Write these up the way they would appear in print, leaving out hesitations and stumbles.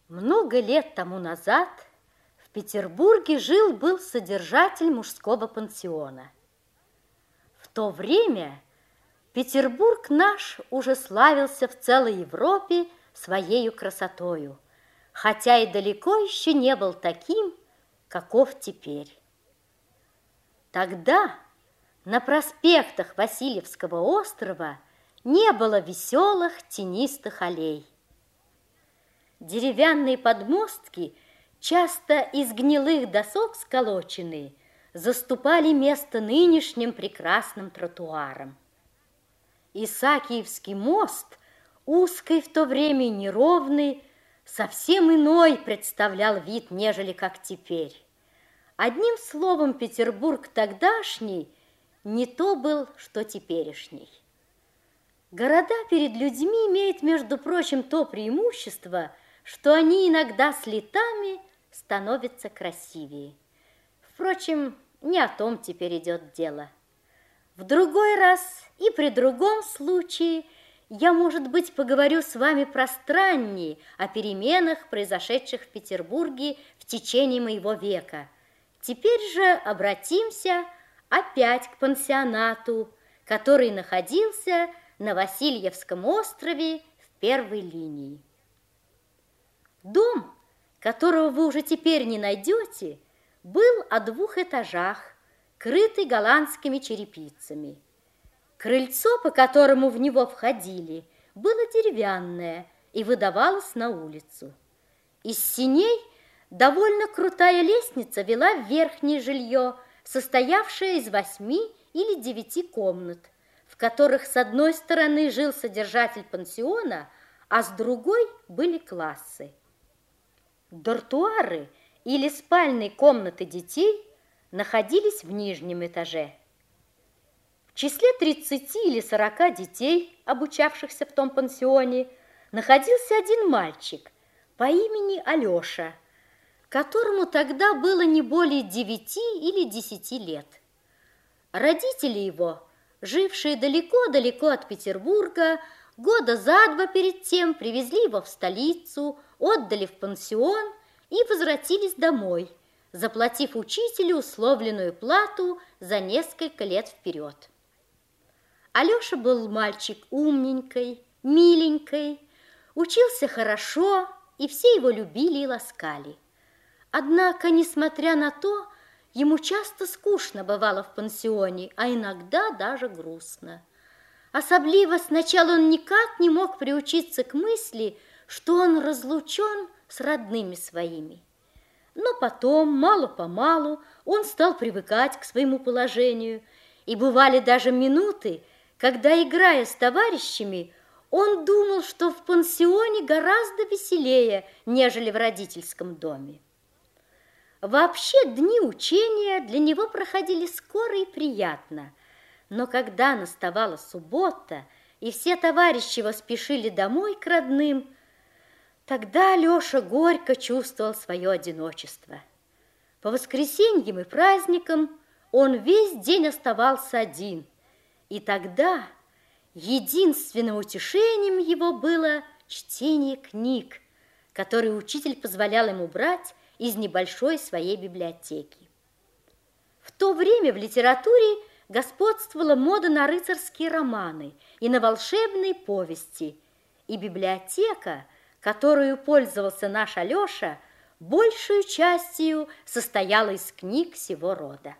Много лет тому назад в Петербурге жил-был содержатель мужского пансиона. В то время Петербург наш уже славился в целой Европе своею красотою, хотя и далеко еще не был таким, каков теперь. Тогда на проспектах Васильевского острова не было веселых тенистых аллей. Деревянные подмостки, часто из гнилых досок сколоченные, заступали место нынешним прекрасным тротуарам. Исаакиевский мост, узкий в то время и неровный, совсем иной представлял вид, нежели как теперь. Одним словом, Петербург тогдашний не то был, что теперешний. Города перед людьми имеют, между прочим, то преимущество, что они иногда с летами становятся красивее. Впрочем, не о том теперь идет дело. В другой раз и при другом случае я, может быть, поговорю с вами пространнее о переменах, произошедших в Петербурге в течение моего века. Теперь же обратимся опять к пансионату, который находился на Васильевском острове в первой линии. Дом, которого вы уже теперь не найдете, был о 2 этажах, крытый голландскими черепицами. Крыльцо, по которому в него входили, было деревянное и выдавалось на улицу. Из сеней довольно крутая лестница вела в верхнее жилье, состоявшее из 8 или 9 комнат, в которых с одной стороны жил содержатель пансиона, а с другой были классы. Дортуары или спальные комнаты детей находились в нижнем этаже. В числе 30 или 40 детей, обучавшихся в том пансионе, находился один мальчик по имени Алеша, которому тогда было не более 9 или 10 лет. Родители его, жившие далеко-далеко от Петербурга, года за 2 перед тем привезли его в столицу, отдали в пансион и возвратились домой, заплатив учителю условленную плату за несколько лет вперед. Алеша был мальчик умненький, миленький, учился хорошо, и все его любили и ласкали. Однако, несмотря на то, ему часто скучно бывало в пансионе, а иногда даже грустно. Особливо сначала он никак не мог приучиться к мысли, что он разлучен с родными своими. Но потом, мало-помалу, он стал привыкать к своему положению, и бывали даже минуты, когда, играя с товарищами, он думал, что в пансионе гораздо веселее, нежели в родительском доме. Вообще дни учения для него проходили скоро и приятно, но когда наставала суббота, и все товарищи его спешили домой к родным, тогда Алеша горько чувствовал свое одиночество. По воскресеньям и праздникам он весь день оставался один, и тогда единственным утешением его было чтение книг, которые учитель позволял ему брать из небольшой своей библиотеки. В то время в литературе господствовала мода на рыцарские романы и на волшебные повести, и библиотека, которую пользовался наш Алеша, большую частью состояла из книг сего рода.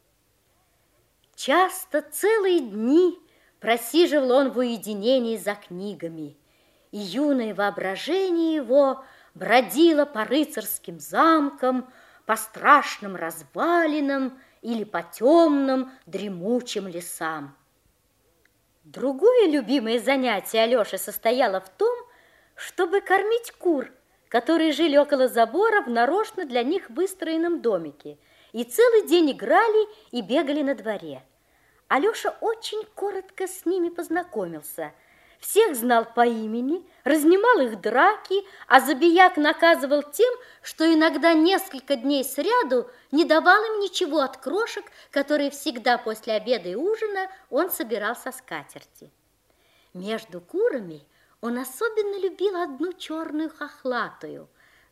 Часто целые дни просиживал он в уединении за книгами, и юное воображение его бродило по рыцарским замкам, по страшным развалинам или по темным дремучим лесам. Другое любимое занятие Алеши состояло в том, чтобы кормить кур, которые жили около забора в нарочно для них выстроенном домике, и целый день играли и бегали на дворе. Алеша очень коротко с ними познакомился, всех знал по имени, разнимал их драки, а забияк наказывал тем, что иногда несколько дней сряду не давал им ничего от крошек, которые всегда после обеда и ужина он собирал со скатерти. Между курами он особенно любил одну черную хохлатую,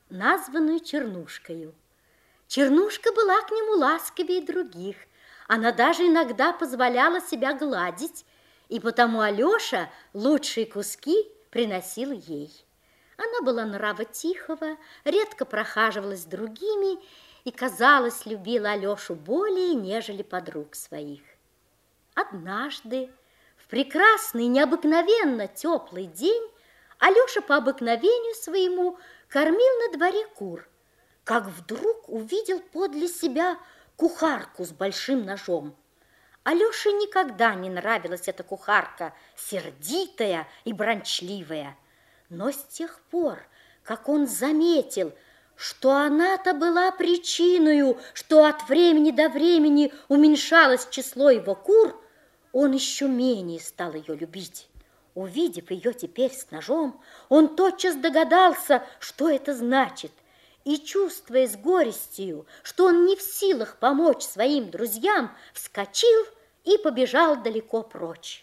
названную Чернушкою. Чернушка была к нему ласковее других. Она даже иногда позволяла себя гладить, и потому Алеша лучшие куски приносил ей. Она была нрава тихого, редко прохаживалась с другими и, казалось, любила Алешу более, нежели подруг своих. Однажды, в прекрасный, необыкновенно теплый день, Алеша по обыкновению своему кормил на дворе кур, как вдруг увидел подле себя кухарку с большим ножом. Алёше никогда не нравилась эта кухарка, сердитая и бранчливая. Но с тех пор, как он заметил, что она-то была причиною, что от времени до времени уменьшалось число его кур, он еще менее стал ее любить. Увидев ее теперь с ножом, он тотчас догадался, что это значит, и, чувствуя с горестью, что он не в силах помочь своим друзьям, вскочил и побежал далеко прочь.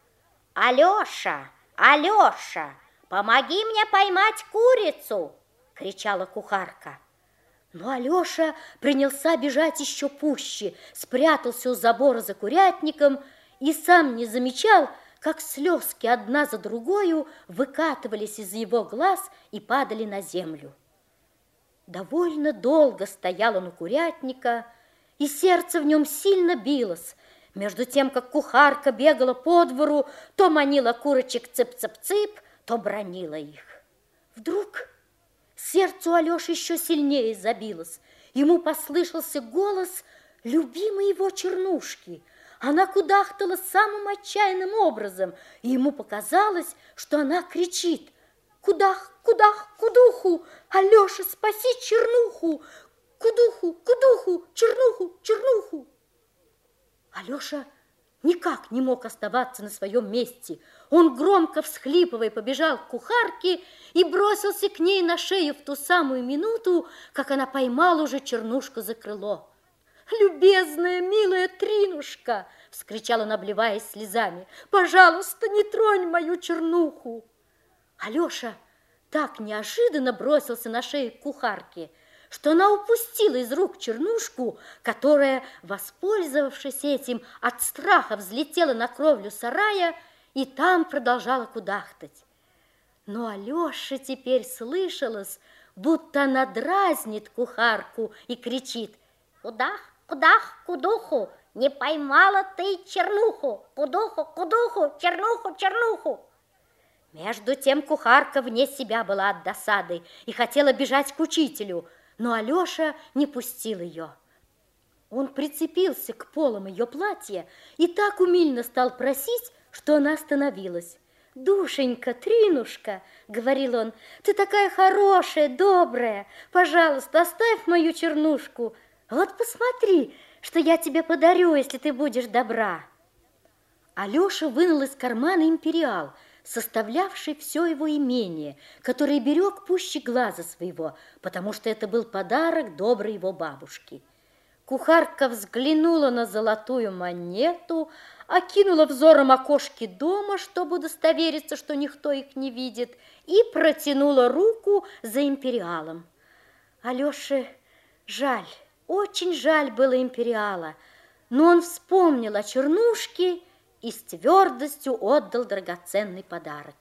«Алеша, Алеша, помоги мне поймать курицу!» – кричала кухарка. Но Алеша принялся бежать еще пуще, спрятался у забора за курятником и сам не замечал, как слезки одна за другою выкатывались из его глаз и падали на землю. Довольно долго стоял он у курятника, и сердце в нем сильно билось, между тем, как кухарка бегала по двору, то манила курочек цып-цып-цып, то бранила их. Вдруг сердце Алёши еще сильнее забилось. Ему послышался голос любимой его Чернушки. Она кудахтала самым отчаянным образом, и ему показалось, что она кричит: «Кудах, кудах, кудуху! Алеша, спаси Чернуху! Кудуху, кудуху, Чернуху, Чернуху!» Алеша никак не мог оставаться на своем месте. Он, громко всхлипывая, побежал к кухарке и бросился к ней на шею в ту самую минуту, как она поймала уже Чернушку за крыло. «Любезная, милая Тринушка!» — вскричал он, обливаясь слезами. «Пожалуйста, не тронь мою Чернуху!» Алеша так неожиданно бросился на шею к кухарке, что она упустила из рук Чернушку, которая, воспользовавшись этим, от страха взлетела на кровлю сарая и там продолжала кудахтать. Но Алёше теперь слышалось, будто она дразнит кухарку и кричит: «Кудах, кудах, кудуху, не поймала ты Чернуху! Кудуху, кудуху, Чернуху, Чернуху!» Между тем кухарка вне себя была от досады и хотела бежать к учителю, но Алеша не пустил ее. Он прицепился к полам ее платья и так умильно стал просить, что она остановилась. «Душенька, Тринушка, — говорил он, — ты такая хорошая, добрая, пожалуйста, оставь мою Чернушку. Вот посмотри, что я тебе подарю, если ты будешь добра». Алеша вынул из кармана империал, составлявший все его имение, который берег пуще глаза своего, потому что это был подарок доброй его бабушки. Кухарка взглянула на золотую монету, окинула взором окошки дома, чтобы удостовериться, что никто их не видит, и протянула руку за империалом. Алёше жаль, очень жаль было империала, но он вспомнил о Чернушке и с твердостью отдал драгоценный подарок.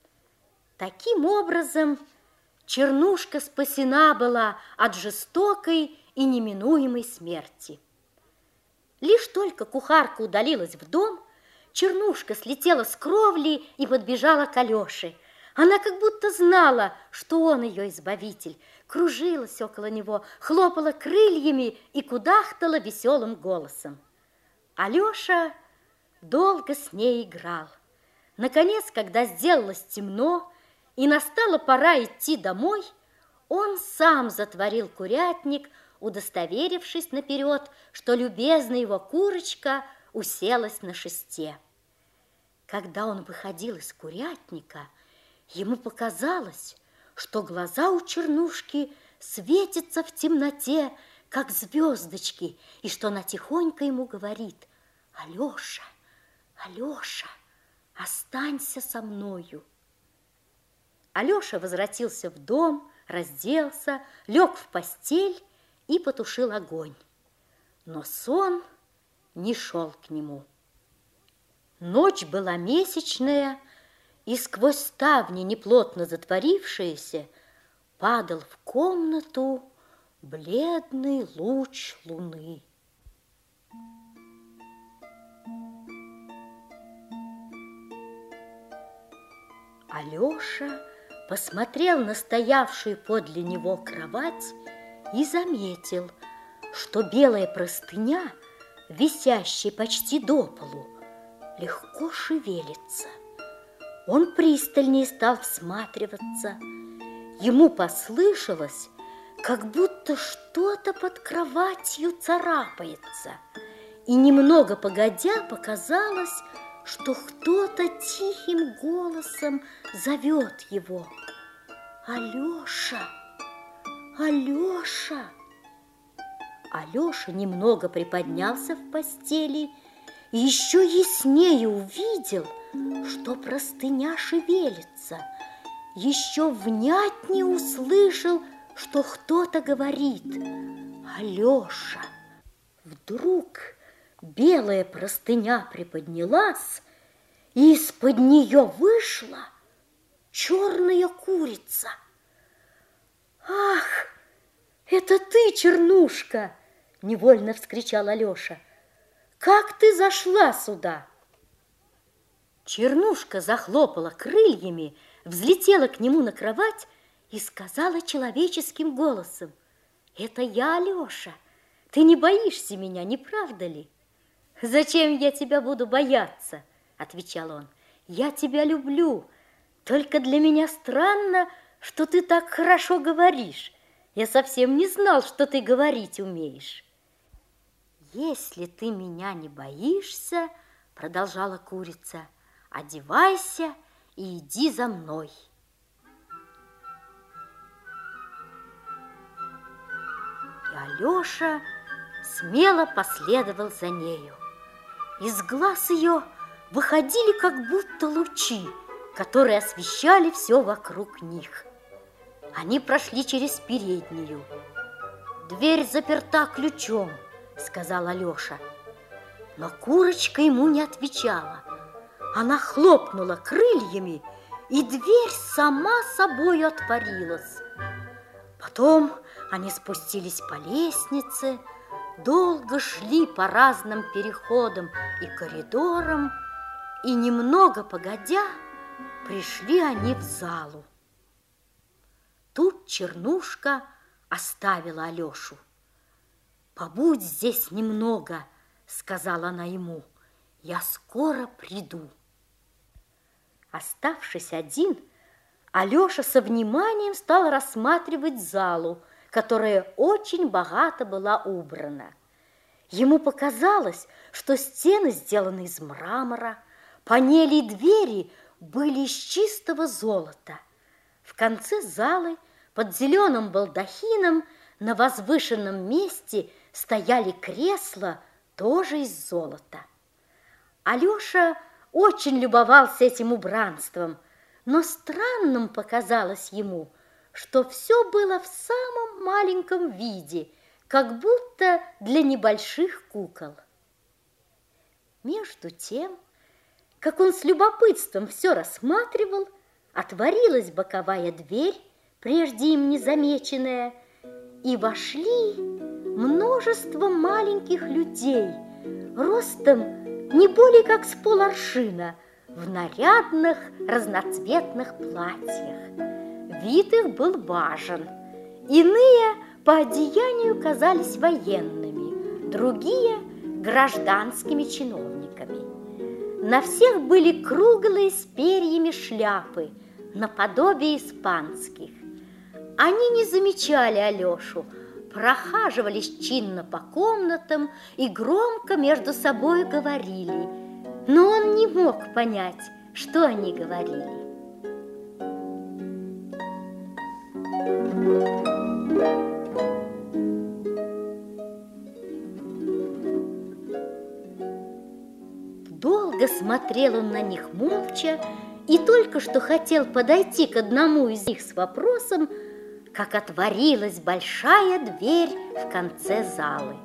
Таким образом, Чернушка спасена была от жестокой и неминуемой смерти. Лишь только кухарка удалилась в дом, Чернушка слетела с кровли и подбежала к Алёше. Она как будто знала, что он ее избавитель, кружилась около него, хлопала крыльями и кудахтала веселым голосом. Алёша долго с ней играл. Наконец, когда сделалось темно и настала пора идти домой, он сам затворил курятник, удостоверившись наперед, что любезная его курочка уселась на шесте. Когда он выходил из курятника, ему показалось, что глаза у Чернушки светятся в темноте, как звездочки, и что она тихонько ему говорит: «Алеша, Алеша, останься со мною». Алеша возвратился в дом, разделся, лег в постель и потушил огонь. Но сон не шел к нему. Ночь была месячная, и сквозь ставни, неплотно затворившиеся, падал в комнату бледный луч луны. Алеша посмотрел на стоявшую подле него кровать и заметил, что белая простыня, висящая почти до полу, легко шевелится. Он пристальнее стал всматриваться. Ему послышалось, как будто что-то под кроватью царапается, и немного погодя показалось, что кто-то тихим голосом зовет его: «Алеша! Алеша!» Алеша немного приподнялся в постели и еще яснее увидел, что простыня шевелится, еще внятнее услышал, что кто-то говорит: «Алеша!» Вдруг белая простыня приподнялась, и из-под нее вышла черная курица. «Ах, это ты, Чернушка!» – невольно вскричал Алеша. «Как ты зашла сюда?» Чернушка захлопала крыльями, взлетела к нему на кровать и сказала человеческим голосом: «Это я, Алеша. Ты не боишься меня, не правда ли?» «Зачем я тебя буду бояться?» – отвечал он. «Я тебя люблю. Только для меня странно, что ты так хорошо говоришь. Я совсем не знал, что ты говорить умеешь». «Если ты меня не боишься, – продолжала курица, – одевайся и иди за мной». И Алеша смело последовал за нею. Из глаз ее выходили как будто лучи, которые освещали все вокруг них. Они прошли через переднюю. «Дверь заперта ключом», – сказал Алеша. Но курочка ему не отвечала. Она хлопнула крыльями, и дверь сама собой отворилась. Потом они спустились по лестнице, долго шли по разным переходам и коридорам, и немного погодя пришли они в залу. Тут Чернушка оставила Алешу. «Побудь здесь немного, – сказала она ему, – я скоро приду». Оставшись один, Алеша со вниманием стал рассматривать залу, которая очень богато была убрана. Ему показалось, что стены сделаны из мрамора, панели и двери были из чистого золота. В конце залы под зеленым балдахином на возвышенном месте стояли кресла, тоже из золота. Алеша очень любовался этим убранством, но странным показалось ему, что все было в самом маленьком виде, как будто для небольших кукол. Между тем, как он с любопытством все рассматривал, отворилась боковая дверь, прежде им незамеченная, и вошли множество маленьких людей, ростом не более как с поларшина, в нарядных разноцветных платьях. Вид их был важен. Иные по одеянию казались военными, другие – гражданскими чиновниками. На всех были круглые с перьями шляпы, наподобие испанских. Они не замечали Алешу, прохаживались чинно по комнатам и громко между собой говорили, но он не мог понять, что они говорили. Долго смотрел он на них молча и только что хотел подойти к одному из них с вопросом, как отворилась большая дверь в конце залы.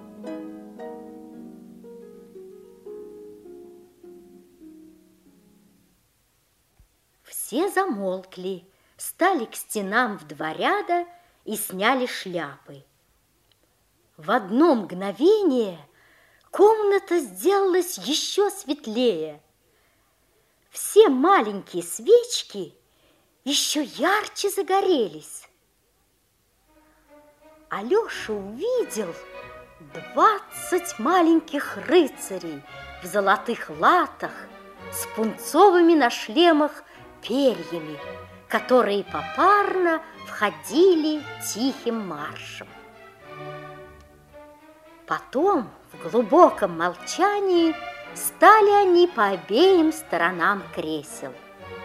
Все замолкли, встали к стенам в два ряда и сняли шляпы. В одно мгновение комната сделалась еще светлее. Все маленькие свечки еще ярче загорелись. Алеша увидел 20 маленьких рыцарей в золотых латах с пунцовыми на шлемах перьями, которые попарно входили тихим маршем. Потом в глубоком молчании стали они по обеим сторонам кресел.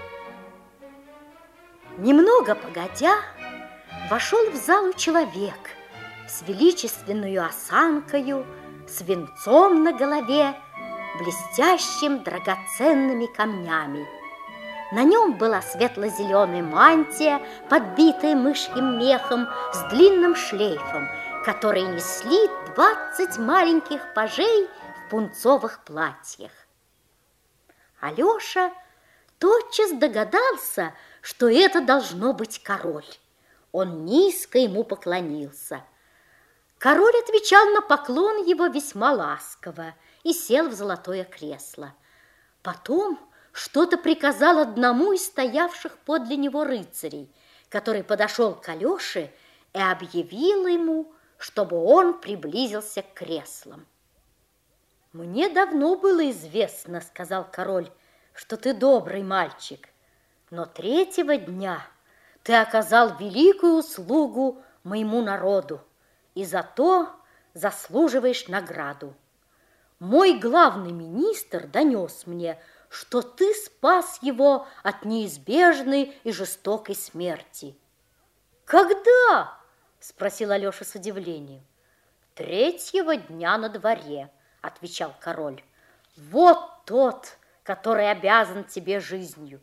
Немного погодя, вошел в залу человек с величественную осанкою, с венцом на голове, блестящим драгоценными камнями. На нем была светло-зеленая мантия, подбитая мышьим мехом, с длинным шлейфом, который несли 20 маленьких пажей в пунцовых платьях. Алеша тотчас догадался, что это должно быть король. Он низко ему поклонился. Король отвечал на поклон его весьма ласково и сел в золотое кресло. Потом что-то приказал одному из стоявших подле него рыцарей, который подошел к Алёше и объявил ему, чтобы он приблизился к креслам. «Мне давно было известно, — сказал король, — что ты добрый мальчик, но третьего дня ты оказал великую услугу моему народу и за то заслуживаешь награду. Мой главный министр донес мне, что ты спас его от неизбежной и жестокой смерти». «Когда?» – спросил Алеша с удивлением. «Третьего дня на дворе», – отвечал король. «Вот тот, который обязан тебе жизнью».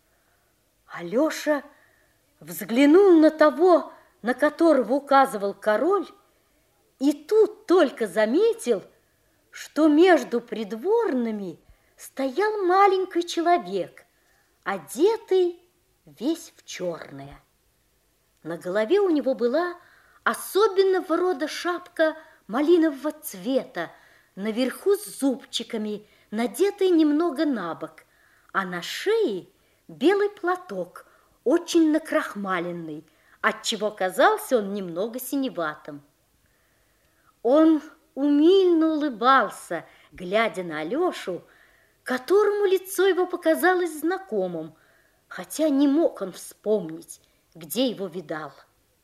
Алеша взглянул на того, на которого указывал король, и тут только заметил, что между придворными стоял маленький человек, одетый весь в черное. На голове у него была особенного рода шапка малинового цвета, наверху с зубчиками, надетая немного набок, а на шее белый платок, очень накрахмаленный, отчего казался он немного синеватым. Он умильно улыбался, глядя на Алешу, которому лицо его показалось знакомым, хотя не мог он вспомнить, где его видал.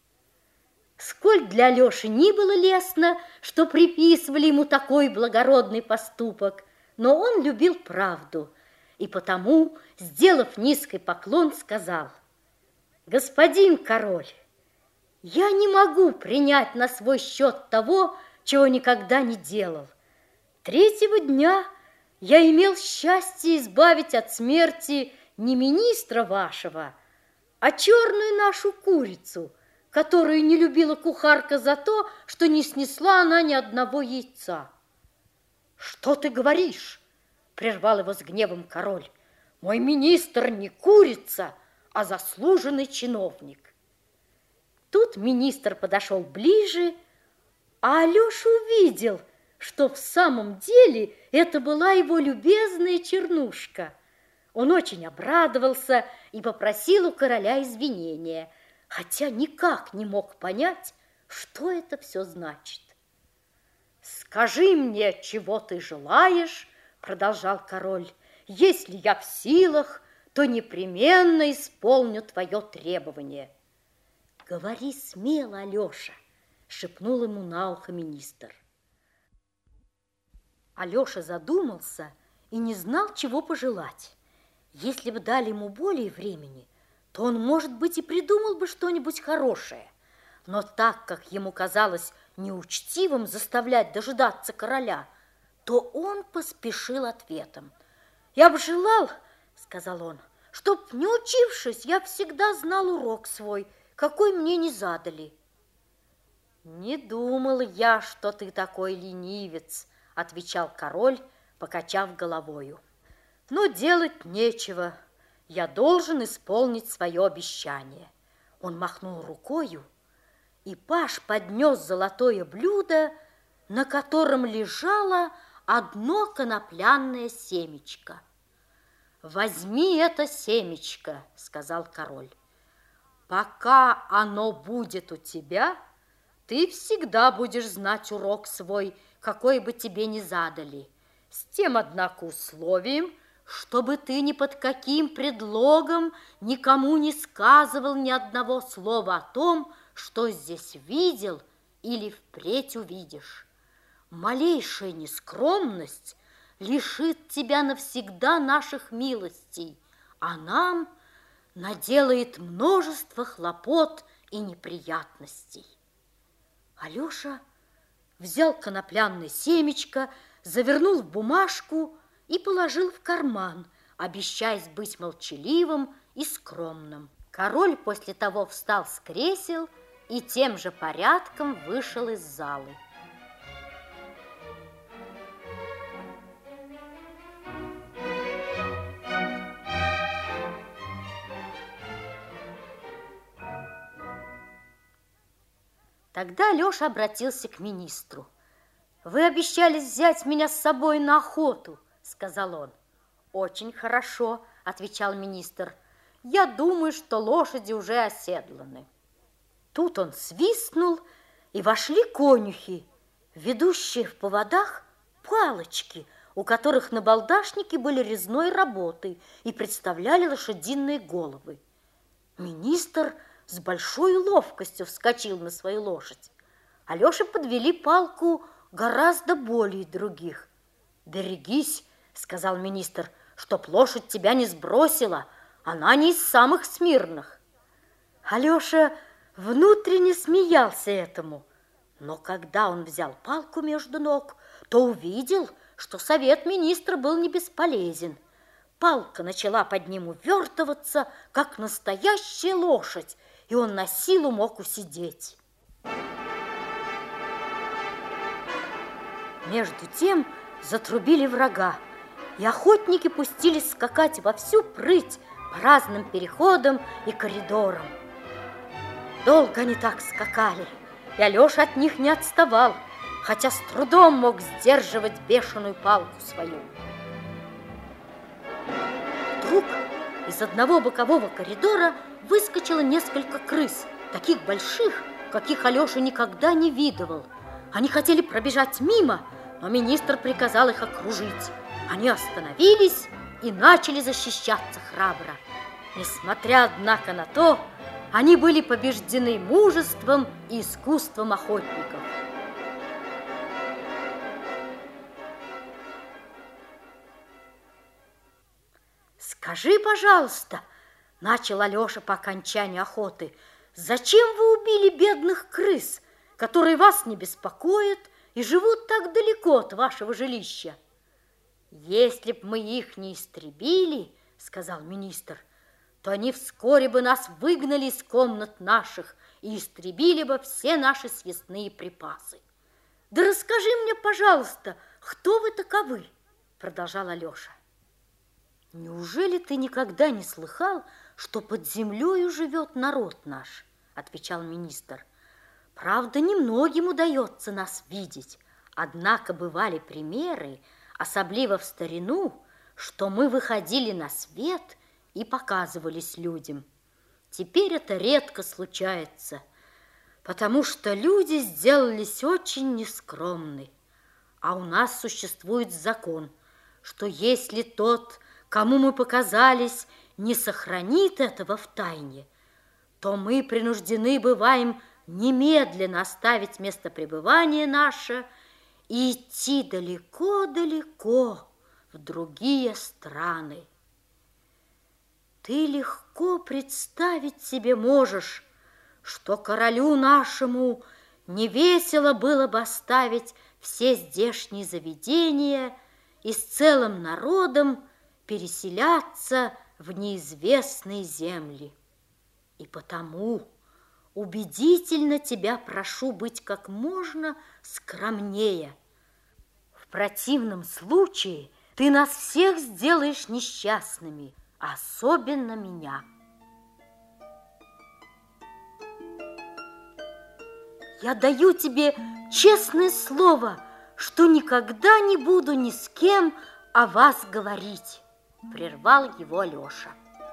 Сколь для Алеши ни было лестно, что приписывали ему такой благородный поступок, но он любил правду, и потому, сделав низкий поклон, сказал: «Господин король, я не могу принять на свой счет того, чего никогда не делал. Третьего дня я имел счастье избавить от смерти не министра вашего, а черную нашу курицу, которую не любила кухарка за то, что не снесла она ни одного яйца». «Что ты говоришь?» – прервал его с гневом король. «Мой министр не курица, а заслуженный чиновник». Тут министр подошел ближе, а Алеша увидел, что в самом деле это была его любезная Чернушка. Он очень обрадовался и попросил у короля извинения, хотя никак не мог понять, что это все значит. «Скажи мне, чего ты желаешь, — продолжал король, — если я в силах, то непременно исполню твое требование». «Говори смело, Алеша, — шепнул ему на ухо министр. Алеша задумался и не знал, чего пожелать. Если бы дали ему более времени, то он, может быть, и придумал бы что-нибудь хорошее. Но так как ему казалось неучтивым заставлять дожидаться короля, то он поспешил ответом. «Я бы желал, — сказал он, — чтоб, не учившись, я всегда знал урок свой, какой мне не задали. Не думал я, что ты такой ленивец, отвечал король, покачав головою. Но делать нечего, я должен исполнить свое обещание. Он махнул рукою, и паж поднес золотое блюдо, на котором лежало одно конопляное семечко. «Возьми это семечко», — сказал король. «Пока оно будет у тебя, ты всегда будешь знать урок свой, какой бы тебе ни задали, с тем, однако, условием, чтобы ты ни под каким предлогом никому не сказывал ни одного слова о том, что здесь видел или впредь увидишь. Малейшая нескромность лишит тебя навсегда наших милостей, а нам наделает множество хлопот и неприятностей». Алеша взял конопляное семечко, завернул в бумажку и положил в карман, обещаясь быть молчаливым и скромным. Король после того встал с кресел и тем же порядком вышел из залы. Тогда Алеша обратился к министру. «Вы обещали взять меня с собой на охоту», — сказал он. «Очень хорошо», — отвечал министр. «Я думаю, что лошади уже оседланы». Тут он свистнул, и вошли конюхи, ведущие в поводах палочки, у которых набалдашники были резной работы и представляли лошадиные головы. Министр с большой ловкостью вскочил на свою лошадь. Алёше подвели палку гораздо более других. «Берегись», — сказал министр, — «чтоб лошадь тебя не сбросила, она не из самых смирных». Алёша внутренне смеялся этому, но когда он взял палку между ног, то увидел, что совет министра был не бесполезен. Палка начала под ним увертываться, как настоящая лошадь, и он на силу мог усидеть. Между тем затрубили врага, и охотники пустились скакать во всю прыть по разным переходам и коридорам. Долго они так скакали, и Алеша от них не отставал, хотя с трудом мог сдерживать бешеную палку свою. Вдруг из одного бокового коридора выскочило несколько крыс, таких больших, каких Алеша никогда не видывал. Они хотели пробежать мимо, но министр приказал их окружить. Они остановились и начали защищаться храбро. Несмотря, однако, на то, они были побеждены мужеством и искусством охотников. «Скажи, пожалуйста, — начал Алеша по окончании охоты, — зачем вы убили бедных крыс, которые вас не беспокоят и живут так далеко от вашего жилища?» «Если б мы их не истребили, — сказал министр, — то они вскоре бы нас выгнали из комнат наших и истребили бы все наши съестные припасы». «Да расскажи мне, пожалуйста, кто вы таковы?» — продолжал Алеша. «Неужели ты никогда не слыхал, что под землею живет народ наш?» — отвечал министр. «Правда, немногим удается нас видеть, однако бывали примеры, особливо в старину, что мы выходили на свет и показывались людям. Теперь это редко случается, потому что люди сделались очень нескромны. А у нас существует закон, что если тот, кому мы показались, не сохранит этого в тайне, то мы принуждены бываем немедленно оставить место пребывания наше и идти далеко-далеко в другие страны. Ты легко представить себе можешь, что королю нашему невесело было бы оставить все здешние заведения и с целым народом переселяться в неизвестные земли. И потому убедительно тебя прошу быть как можно скромнее. В противном случае ты нас всех сделаешь несчастными, особенно меня. Я даю тебе честное слово, что никогда не буду ни с кем о вас говорить, прервал его Алеша.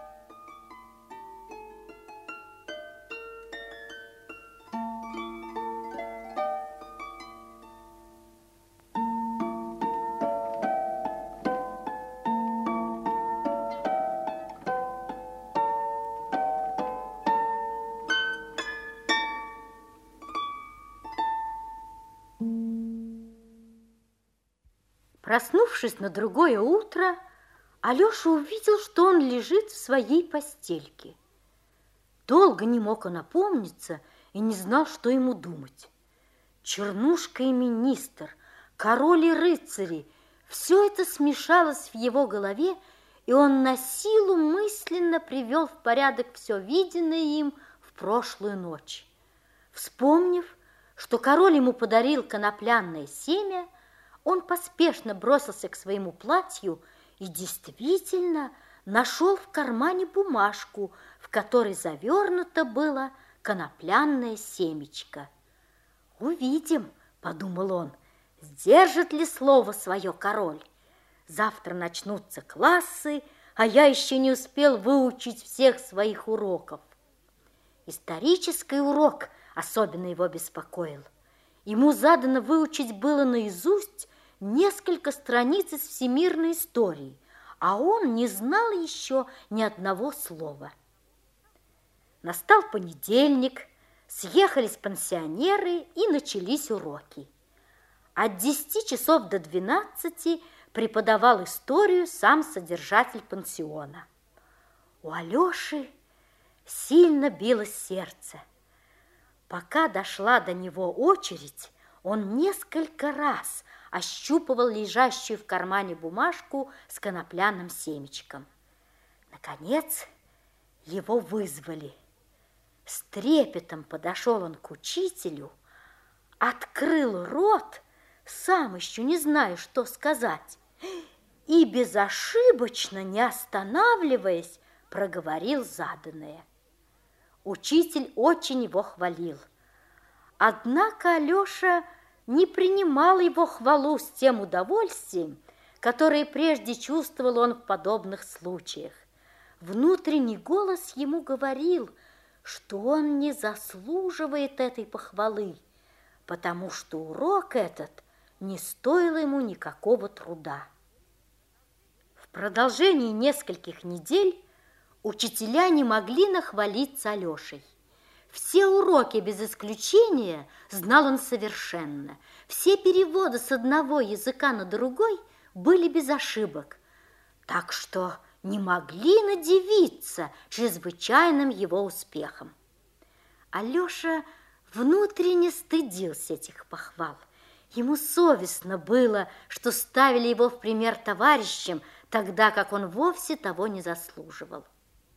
Проснувшись на другое утро, Алеша увидел, что он лежит в своей постельке. Долго не мог он опомниться и не знал, что ему думать. Чернушка и министр, король и рыцари – все это смешалось в его голове, и он на силу мысленно привел в порядок все виденное им в прошлую ночь. Вспомнив, что король ему подарил конопляное семя, он поспешно бросился к своему платью и действительно нашел в кармане бумажку, в которой завернуто было конопляное семечко. «Увидим», — подумал он, — «сдержит ли слово свое король? Завтра начнутся классы, а я еще не успел выучить всех своих уроков». Исторический урок особенно его беспокоил. Ему задано выучить было наизусть несколько страниц из всемирной истории, а он не знал еще ни одного слова. Настал понедельник, съехались пансионеры и начались уроки. От 10 часов до 12 преподавал историю сам содержатель пансиона. У Алеши сильно билось сердце. Пока дошла до него очередь, он несколько раз ощупывал лежащую в кармане бумажку с конопляным семечком. Наконец, его вызвали. С трепетом подошел он к учителю, открыл рот, сам еще не зная, что сказать, и безошибочно, не останавливаясь, проговорил заданное. Учитель очень его хвалил. Однако Алеша не принимал его хвалу с тем удовольствием, которое прежде чувствовал он в подобных случаях. Внутренний голос ему говорил, что он не заслуживает этой похвалы, потому что урок этот не стоил ему никакого труда. В продолжении нескольких недель учителя не могли нахвалиться Алешей. Все уроки без исключения знал он совершенно. Все переводы с одного языка на другой были без ошибок, так что не могли надивиться чрезвычайным его успехом. Алеша внутренне стыдился этих похвал. Ему совестно было, что ставили его в пример товарищам, тогда как он вовсе того не заслуживал.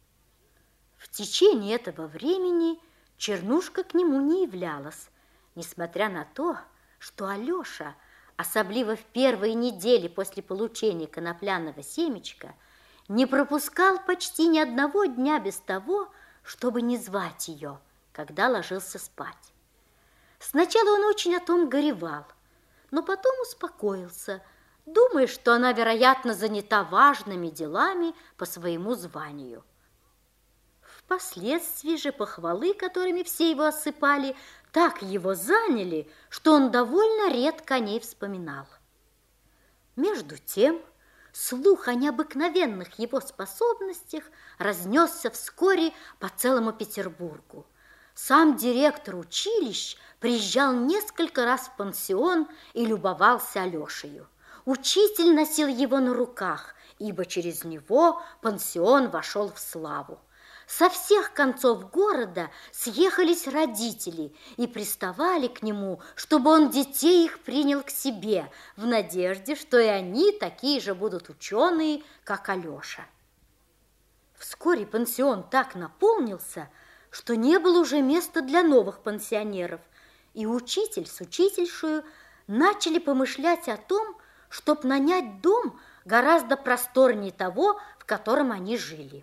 В течение этого времени Чернушка к нему не являлась, несмотря на то, что Алеша, особливо в первые недели после получения конопляного семечка, не пропускал почти ни одного дня без того, чтобы не звать ее, когда ложился спать. Сначала он очень о том горевал, но потом успокоился, думая, что она, вероятно, занята важными делами по своему званию. Впоследствии же похвалы, которыми все его осыпали, так его заняли, что он довольно редко о ней вспоминал. Между тем, слух о необыкновенных его способностях разнесся вскоре по целому Петербургу. Сам директор училищ приезжал несколько раз в пансион и любовался Алешею. Учитель носил его на руках, ибо через него пансион вошел в славу. Со всех концов города съехались родители и приставали к нему, чтобы он детей их принял к себе, в надежде, что и они такие же будут ученые, как Алеша. Вскоре пансион так наполнился, что не было уже места для новых пансионеров, и учитель с учительшею начали помышлять о том, чтоб нанять дом гораздо просторнее того, в котором они жили.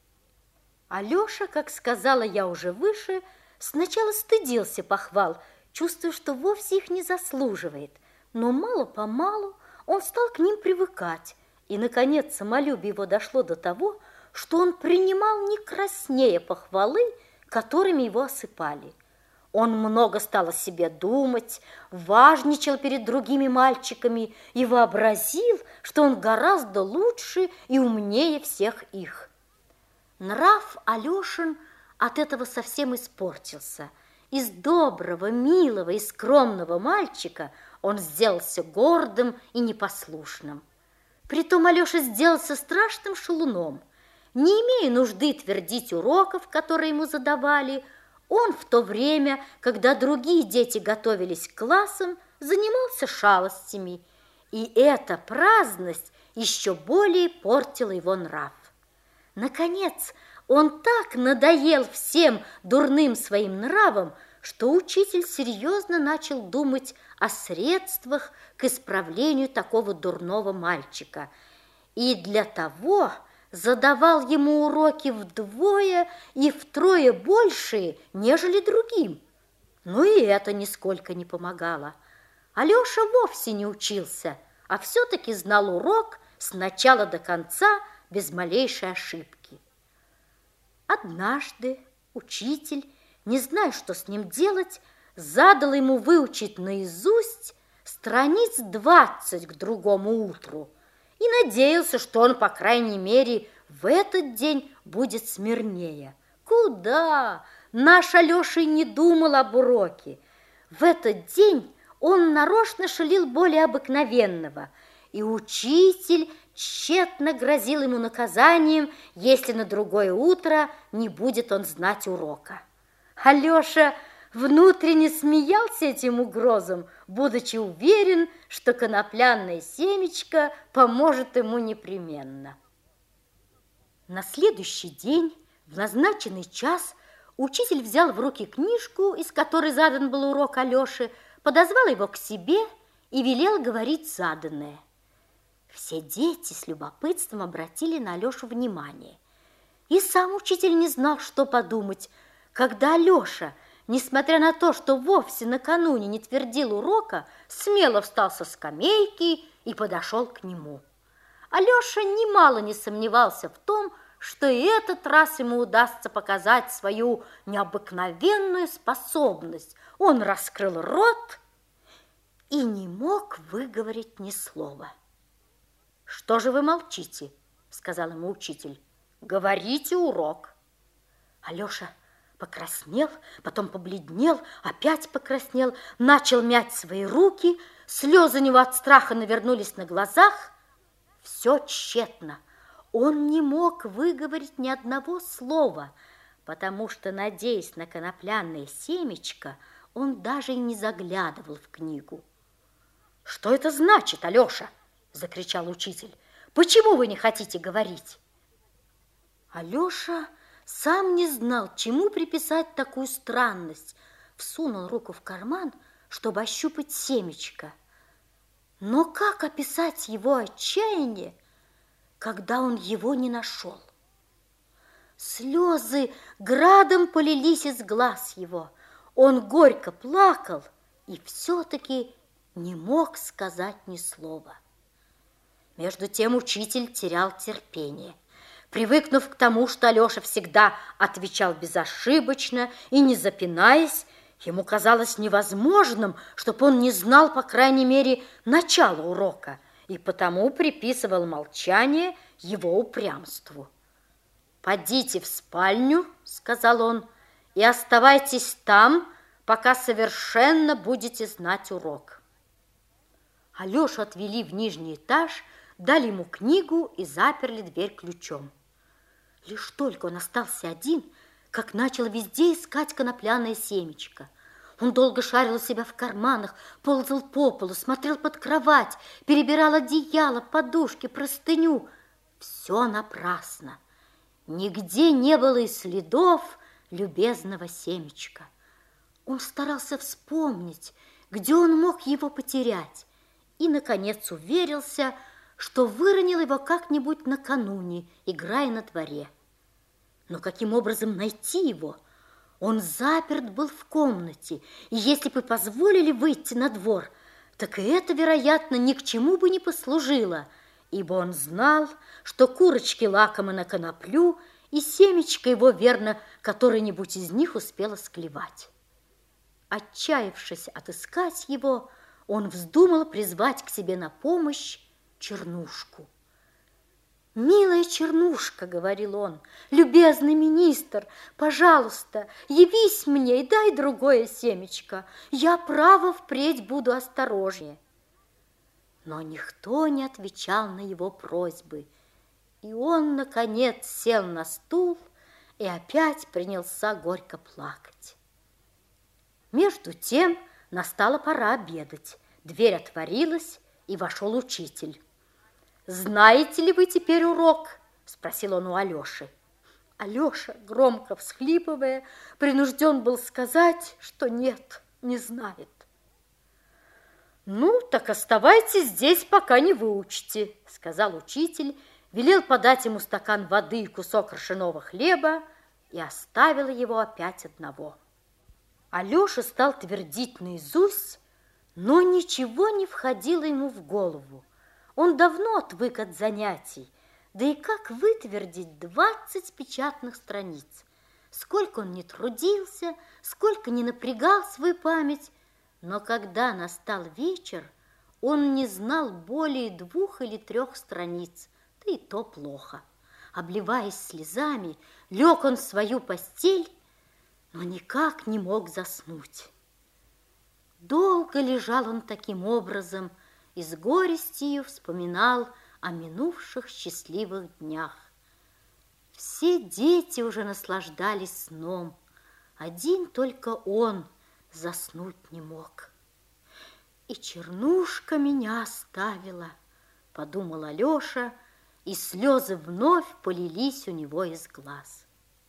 Алеша, как сказала я уже выше, сначала стыдился похвал, чувствуя, что вовсе их не заслуживает, но мало-помалу он стал к ним привыкать, и, наконец, самолюбие его дошло до того, что он принимал не краснея похвалы, которыми его осыпали. Он много стал о себе думать, важничал перед другими мальчиками и вообразил, что он гораздо лучше и умнее всех их. Нрав Алешин от этого совсем испортился. Из доброго, милого и скромного мальчика он сделался гордым и непослушным. Притом Алеша сделался страшным шалуном. Не имея нужды твердить уроков, которые ему задавали, он в то время, когда другие дети готовились к классам, занимался шалостями, и эта праздность еще более портила его нрав. Наконец, он так надоел всем дурным своим нравом, что учитель серьезно начал думать о средствах к исправлению такого дурного мальчика, и для того задавал ему уроки вдвое и втрое большие, нежели другим. Но и это нисколько не помогало. Алеша вовсе не учился, а все-таки знал урок с начала до конца без малейшей ошибки. Однажды учитель, не зная, что с ним делать, задал ему выучить наизусть страниц 20 к другому утру и надеялся, что он, по крайней мере, в этот день будет смирнее. Куда? Наш Алеша и не думал об уроке. В этот день он нарочно шалил более обыкновенного, и учитель тщетно грозил ему наказанием, если на другое утро не будет он знать урока. Алеша внутренне смеялся этим угрозам, будучи уверен, что конопляное семечко поможет ему непременно. На следующий день, в назначенный час, учитель взял в руки книжку, из которой задан был урок Алёше, подозвал его к себе и велел говорить заданное. Все дети с любопытством обратили на Алёшу внимание. И сам учитель не знал, что подумать, когда Алёша, несмотря на то, что вовсе накануне не твердил урока, смело встал со скамейки и подошел к нему. Алеша немало не сомневался в том, что и этот раз ему удастся показать свою необыкновенную способность. Он раскрыл рот и не мог выговорить ни слова. «Что же вы молчите?» – сказал ему учитель. «Говорите урок». Алеша покраснел, потом побледнел, опять покраснел, начал мять свои руки, слезы у него от страха навернулись на глазах. Все тщетно. Он не мог выговорить ни одного слова, потому что, надеясь на конопляное семечко, он даже и не заглядывал в книгу. «Что это значит, Алеша?» – закричал учитель. «Почему вы не хотите говорить?» Алеша сам не знал, чему приписать такую странность. Всунул руку в карман, чтобы ощупать семечко. Но как описать его отчаяние, когда он его не нашел? Слезы градом полились из глаз его. Он горько плакал и все-таки не мог сказать ни слова. Между тем учитель терял терпение. Привыкнув к тому, что Алеша всегда отвечал безошибочно и не запинаясь, ему казалось невозможным, чтобы он не знал, по крайней мере, начала урока, и потому приписывал молчание его упрямству. «Подите в спальню, — сказал он, — и оставайтесь там, пока совершенно будете знать урок». Алешу отвели в нижний этаж, дали ему книгу и заперли дверь ключом. Лишь только он остался один, как начал везде искать конопляное семечко. Он долго шарил у себя в карманах, ползал по полу, смотрел под кровать, перебирал одеяло, подушки, простыню. Все напрасно. Нигде не было и следов любезного семечка. Он старался вспомнить, где он мог его потерять, и, наконец, уверился, что выронил его как-нибудь накануне, играя на дворе. Но каким образом найти его? Он заперт был в комнате, и если бы позволили выйти на двор, так и это, вероятно, ни к чему бы не послужило, ибо он знал, что курочки лакомы на коноплю, и семечко его, верно, которое-нибудь из них успело склевать. Отчаявшись отыскать его, он вздумал призвать к себе на помощь Чернушку. «Милая Чернушка, — говорил он, — любезный министр, пожалуйста, явись мне и дай другое семечко. Я, право, впредь буду осторожнее». Но никто не отвечал на его просьбы, и он, наконец, сел на стул и опять принялся горько плакать. Между тем настала пора обедать. Дверь отворилась, и вошел учитель. «Знаете ли вы теперь урок?» – спросил он у Алеши. Алеша, громко всхлипывая, принужден был сказать, что нет, не знает. «Ну, так оставайтесь здесь, пока не выучите», – сказал учитель, велел подать ему стакан воды и кусок ржаного хлеба и оставил его опять одного. Алеша стал твердить наизусть, но ничего не входило ему в голову. Он давно отвык от занятий, да и как вытвердить 20 печатных страниц? Сколько он не трудился, сколько не напрягал свою память, но когда настал вечер, он не знал более 2 или 3 страниц, да и то плохо. Обливаясь слезами, лег он в свою постель, но никак не мог заснуть. Долго лежал он таким образом и с горестью вспоминал о минувших счастливых днях. Все дети уже наслаждались сном, один только он заснуть не мог. «И Чернушка меня оставила», — подумал Алеша, и слезы вновь полились у него из глаз.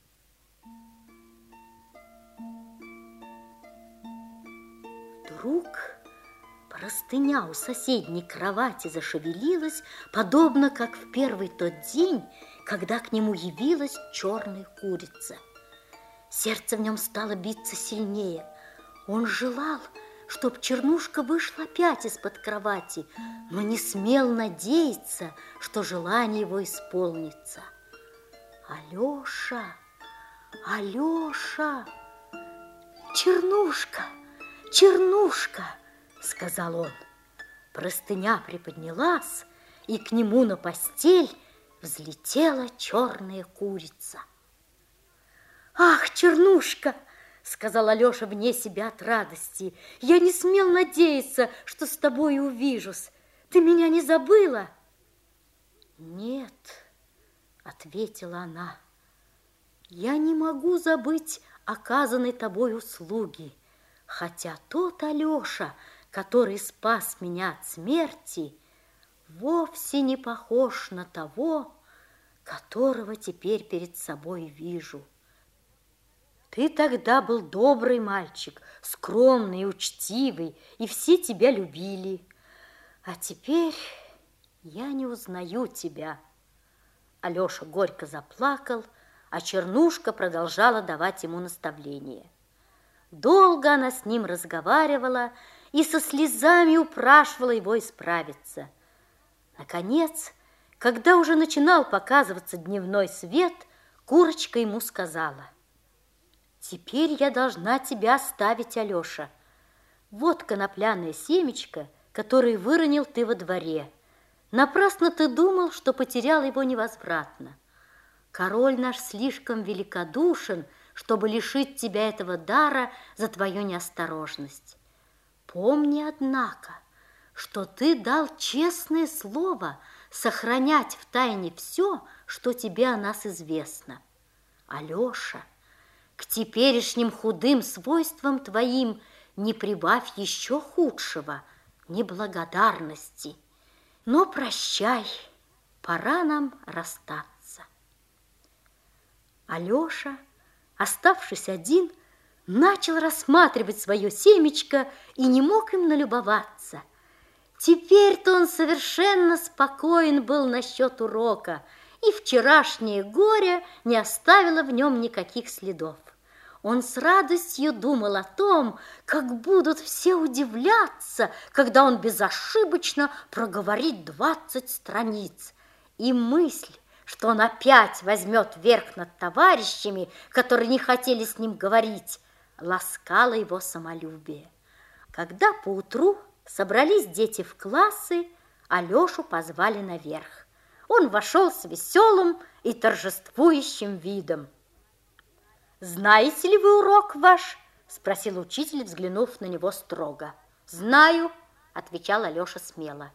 Вдруг простыня у соседней кровати зашевелилась, подобно как в первый тот день, когда к нему явилась черная курица. Сердце в нем стало биться сильнее. Он желал, чтоб Чернушка вышла опять из-под кровати, но не смел надеяться, что желание его исполнится. «Алеша! Алеша! Чернушка! Чернушка!» — сказал он. Простыня приподнялась, и к нему на постель взлетела черная курица. «Ах, Чернушка!» — сказал Алеша вне себя от радости. «Я не смел надеяться, что с тобой увижусь. Ты меня не забыла?» «Нет», — ответила она, — «я не могу забыть оказанной тобой услуги, хотя тот Алеша, который спас меня от смерти, вовсе не похож на того, которого теперь перед собой вижу. Ты тогда был добрый мальчик, скромный и учтивый, и все тебя любили. А теперь я не узнаю тебя». Алеша горько заплакал, а Чернушка продолжала давать ему наставления. Долго она с ним разговаривала и со слезами упрашивала его исправиться. Наконец, когда уже начинал показываться дневной свет, курочка ему сказала: «Теперь я должна тебя оставить, Алеша. Вот конопляное семечко, которое выронил ты во дворе. Напрасно ты думал, что потерял его невозвратно. Король наш слишком великодушен, чтобы лишить тебя этого дара за твою неосторожность. Помни, однако, что ты дал честное слово сохранять в тайне все, что тебе о нас известно. Алеша, к теперешним худым свойствам твоим не прибавь еще худшего – неблагодарности. Но прощай, пора нам расстаться». Алеша оставшись один, начал рассматривать свое семечко и не мог им налюбоваться. Теперь-то он совершенно спокоен был насчет урока, и вчерашнее горе не оставило в нем никаких следов. Он с радостью думал о том, как будут все удивляться, когда он безошибочно проговорит 20 страниц. И мысль, что он опять возьмет верх над товарищами, которые не хотели с ним говорить, ласкала его самолюбие. Когда поутру собрались дети в классы, Алешу позвали наверх. Он вошел с веселым и торжествующим видом. «Знаете ли вы урок ваш?» – спросил учитель, взглянув на него строго. «Знаю», – отвечал Алеша смело.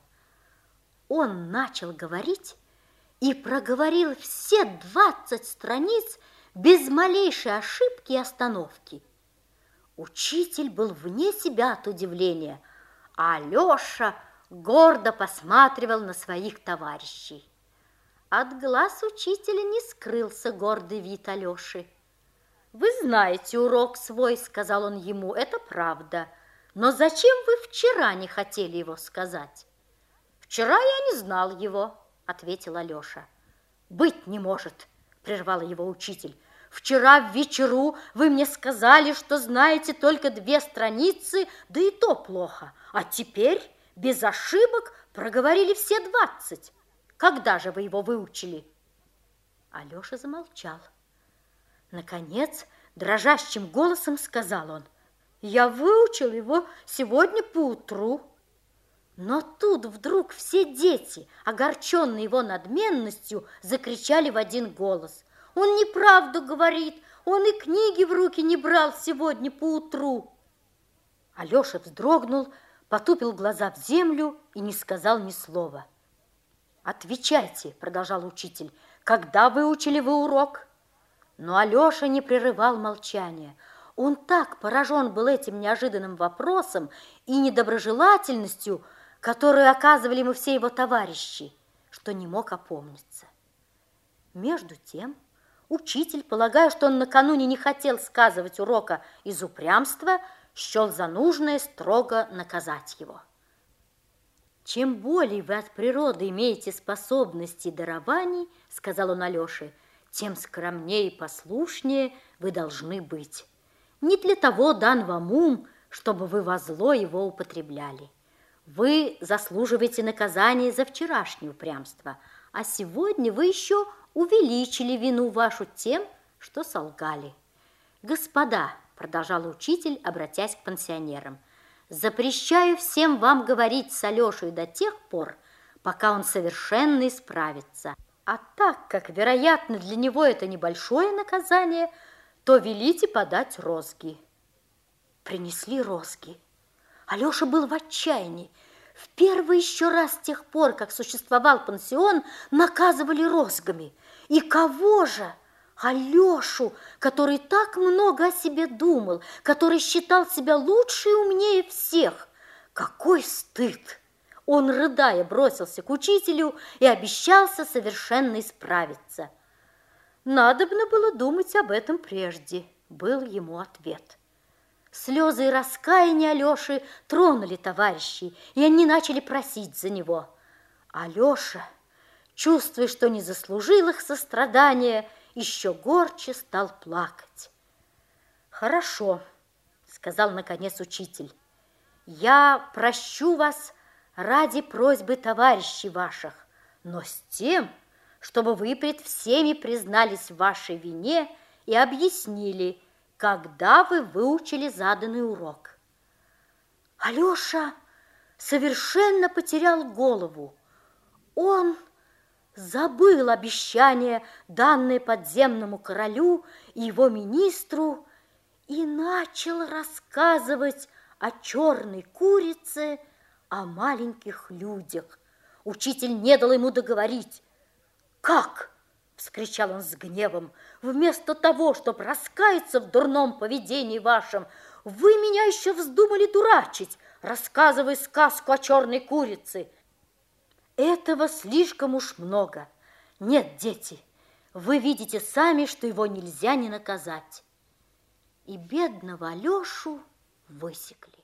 Он начал говорить и проговорил все 20 страниц без малейшей ошибки и остановки. Учитель был вне себя от удивления, а Алеша гордо посматривал на своих товарищей. От глаз учителя не скрылся гордый вид Алеши. «Вы знаете урок свой», — сказал он ему, — «это правда. Но зачем вы вчера не хотели его сказать?» «Вчера я не знал его», — ответил Алеша. «Быть не может», — прервал его учитель. «Вчера в вечеру вы мне сказали, что знаете только 2 страницы, да и то плохо. А теперь без ошибок проговорили все 20. Когда же вы его выучили?» Алеша замолчал. Наконец, дрожащим голосом сказал он: «Я выучил его сегодня поутру». Но тут вдруг все дети, огорченные его надменностью, закричали в один голос: «Он неправду говорит, он и книги в руки не брал сегодня поутру». Алеша вздрогнул, потупил глаза в землю и не сказал ни слова. «Отвечайте», — продолжал учитель, — «когда выучили вы урок?» Но Алеша не прерывал молчания. Он так поражен был этим неожиданным вопросом и недоброжелательностью, которую оказывали ему все его товарищи, что не мог опомниться. Между тем учитель, полагая, что он накануне не хотел сказывать урока из упрямства, счел за нужное строго наказать его. «Чем более вы от природы имеете способностей и дарований, — сказал он Алёше, — тем скромнее и послушнее вы должны быть. Не для того дан вам ум, чтобы вы во зло его употребляли. Вы заслуживаете наказания за вчерашнее упрямство, а сегодня вы еще увеличили вину вашу тем, что солгали. Господа, — продолжал учитель, обратясь к пансионерам, — запрещаю всем вам говорить с Алешей до тех пор, пока он совершенно исправится. А так как, вероятно, для него это небольшое наказание, то велите подать розги». Принесли розги. Алеша был в отчаянии. В первый еще раз с тех пор, как существовал пансион, наказывали розгами. И кого же? Алешу, который так много о себе думал, который считал себя лучше и умнее всех. Какой стыд! Он, рыдая, бросился к учителю и обещался совершенно исправиться. «Надобно было думать об этом прежде», — был ему ответ. Слезы и раскаяние Алеши тронули товарищей, и они начали просить за него. Алеша, чувствуя, что не заслужил их сострадания, еще горче стал плакать. «Хорошо», — сказал наконец учитель, — «я прощу вас ради просьбы товарищей ваших, но с тем, чтобы вы пред всеми признались в вашей вине и объяснили, когда вы выучили заданный урок». Алеша совершенно потерял голову. Он забыл обещание, данное подземному королю и его министру, и начал рассказывать о черной курице, о маленьких людях. Учитель не дал ему договорить. «Как?» – вскричал он с гневом. «Вместо того, чтобы раскаяться в дурном поведении вашем, вы меня еще вздумали дурачить, рассказывая сказку о черной курице. Этого слишком уж много. Нет, дети, вы видите сами, что его нельзя не наказать. и бедного Алешу высекли.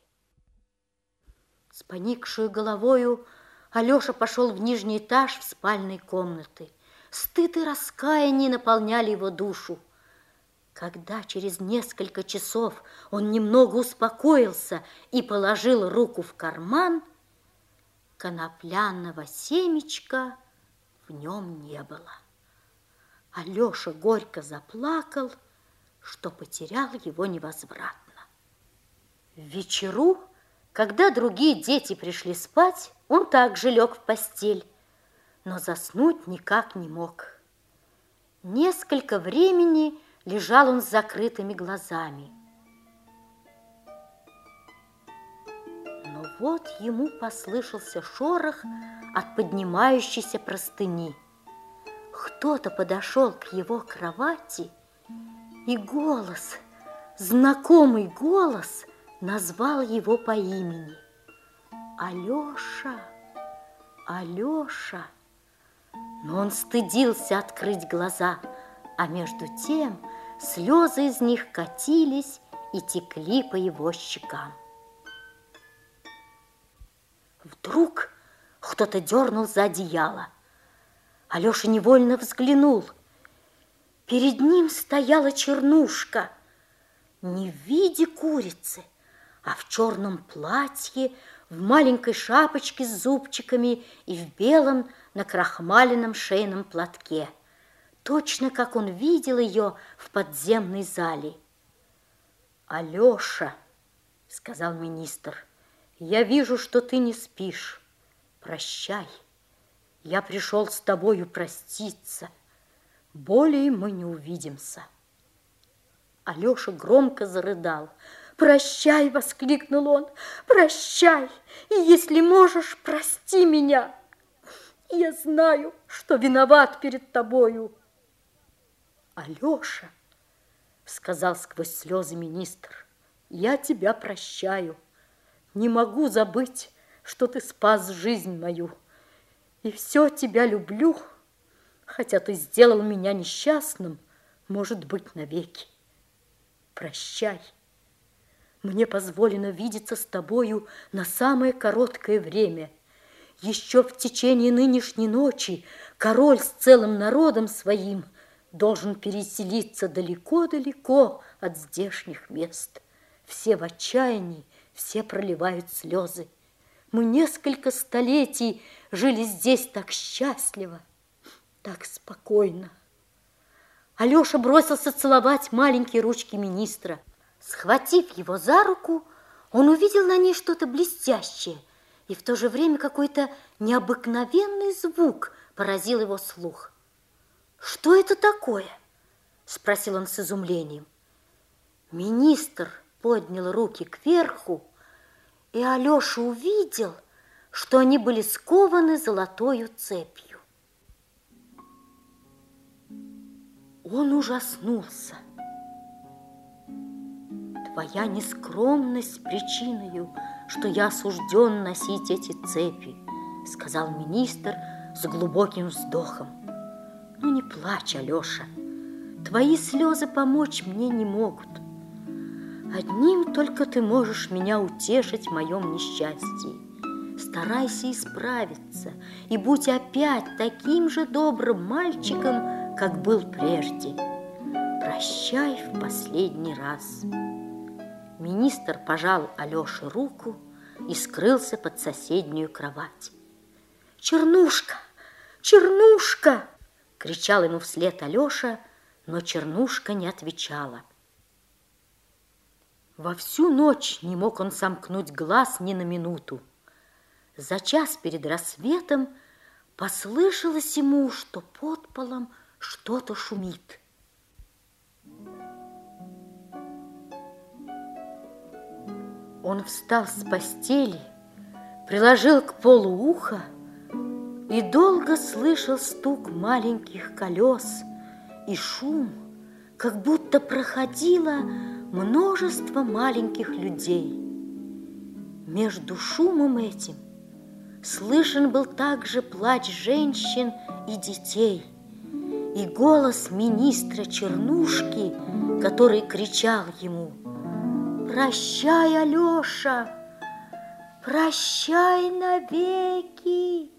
С поникшей головою Алеша пошел в нижний этаж в спальной комнаты. Стыд и раскаяние наполняли его душу. Когда через несколько часов он немного успокоился и положил руку в карман, конопляного семечка в нем не было. Алеша горько заплакал, что потерял его невозвратно. В вечеру, когда другие дети пришли спать, он также лег в постель, но заснуть никак не мог. Несколько времени лежал он с закрытыми глазами. Но вот ему послышался шорох от поднимающейся простыни. Кто-то подошел к его кровати, и голос, знакомый голос, назвал его по имени. Алеша, Алеша. Но он стыдился открыть глаза, а между тем слезы из них катились и текли по его щекам. Вдруг кто-то дернул за одеяло. Алеша невольно взглянул. Перед ним стояла Чернушка, не в виде курицы, а в черном платье, в маленькой шапочке с зубчиками и в белом накрахмаленном шейном платке, точно как он видел ее в подземной зале. «Алеша, — сказал министр, — я вижу, что ты не спишь. Прощай, я пришел с тобою проститься. Более мы не увидимся». Алеша громко зарыдал. «Прощай!» — воскликнул он. «Прощай! И если можешь, прости меня! Я знаю, что виноват перед тобою». «Алеша!» — сказал сквозь слезы министр. «Я тебя прощаю. Не могу забыть, что ты спас жизнь мою. И все тебя люблю, хотя ты сделал меня несчастным, может быть, навеки. Прощай. Мне позволено видеться с тобою на самое короткое время. Еще в течение нынешней ночи король с целым народом своим должен переселиться далеко-далеко от здешних мест. Все в отчаянии, все проливают слезы. Мы несколько столетий жили здесь так счастливо, так спокойно». Алеша бросился целовать маленькие ручки министра. Схватив его за руку, он увидел на ней что-то блестящее, и в то же время какой-то необыкновенный звук поразил его слух. «Что это такое?» – спросил он с изумлением. Министр поднял руки кверху, и Алеша увидел, что они были скованы золотою цепью. Он ужаснулся. «Твоя нескромность причиною, что я осужден носить эти цепи», — сказал министр с глубоким вздохом. «Ну не плачь, Алеша, твои слезы помочь мне не могут. Одним только ты можешь меня утешить в моем несчастье. Старайся исправиться и будь опять таким же добрым мальчиком, как был прежде. Прощай в последний раз». Министр пожал Алёше руку и скрылся под соседнюю кровать. «Чернушка! Чернушка!» — кричал ему вслед Алёша, но Чернушка не отвечала. Во всю ночь не мог он сомкнуть глаз ни на минуту. За час перед рассветом послышалось ему, что под полом что-то шумит. Он встал с постели, приложил к полу ухо и долго слышал стук маленьких колес и шум, как будто проходило множество маленьких людей. Между шумом этим слышен был также плач женщин и детей, и голос министра Чернушки, который кричал ему: «Прощай, Алеша, прощай навеки!»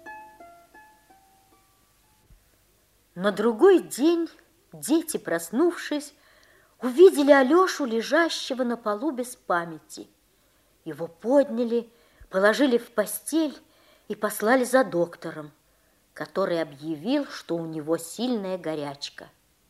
На другой день дети, проснувшись, увидели Алешу, лежащего на полу без памяти. Его подняли, положили в постель и послали за доктором, который объявил, что у него сильная горячка.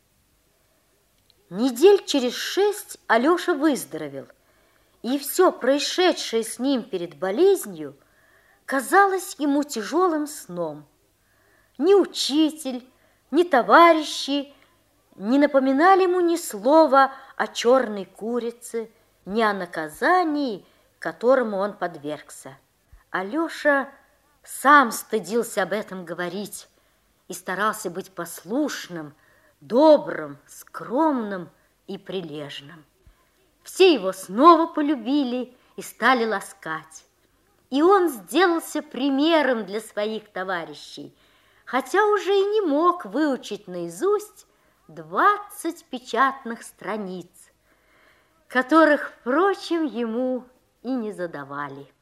Недель через 6 Алеша выздоровел, и все происшедшее с ним перед болезнью казалось ему тяжелым сном. Ни учитель, ни товарищи не напоминали ему ни слова о черной курице, ни о наказании, которому он подвергся. Алеша сам стыдился об этом говорить и старался быть послушным, добрым, скромным и прилежным. Все его снова полюбили и стали ласкать. И он сделался примером для своих товарищей, хотя уже и не мог выучить наизусть 20 печатных страниц, которых, впрочем, ему и не задавали.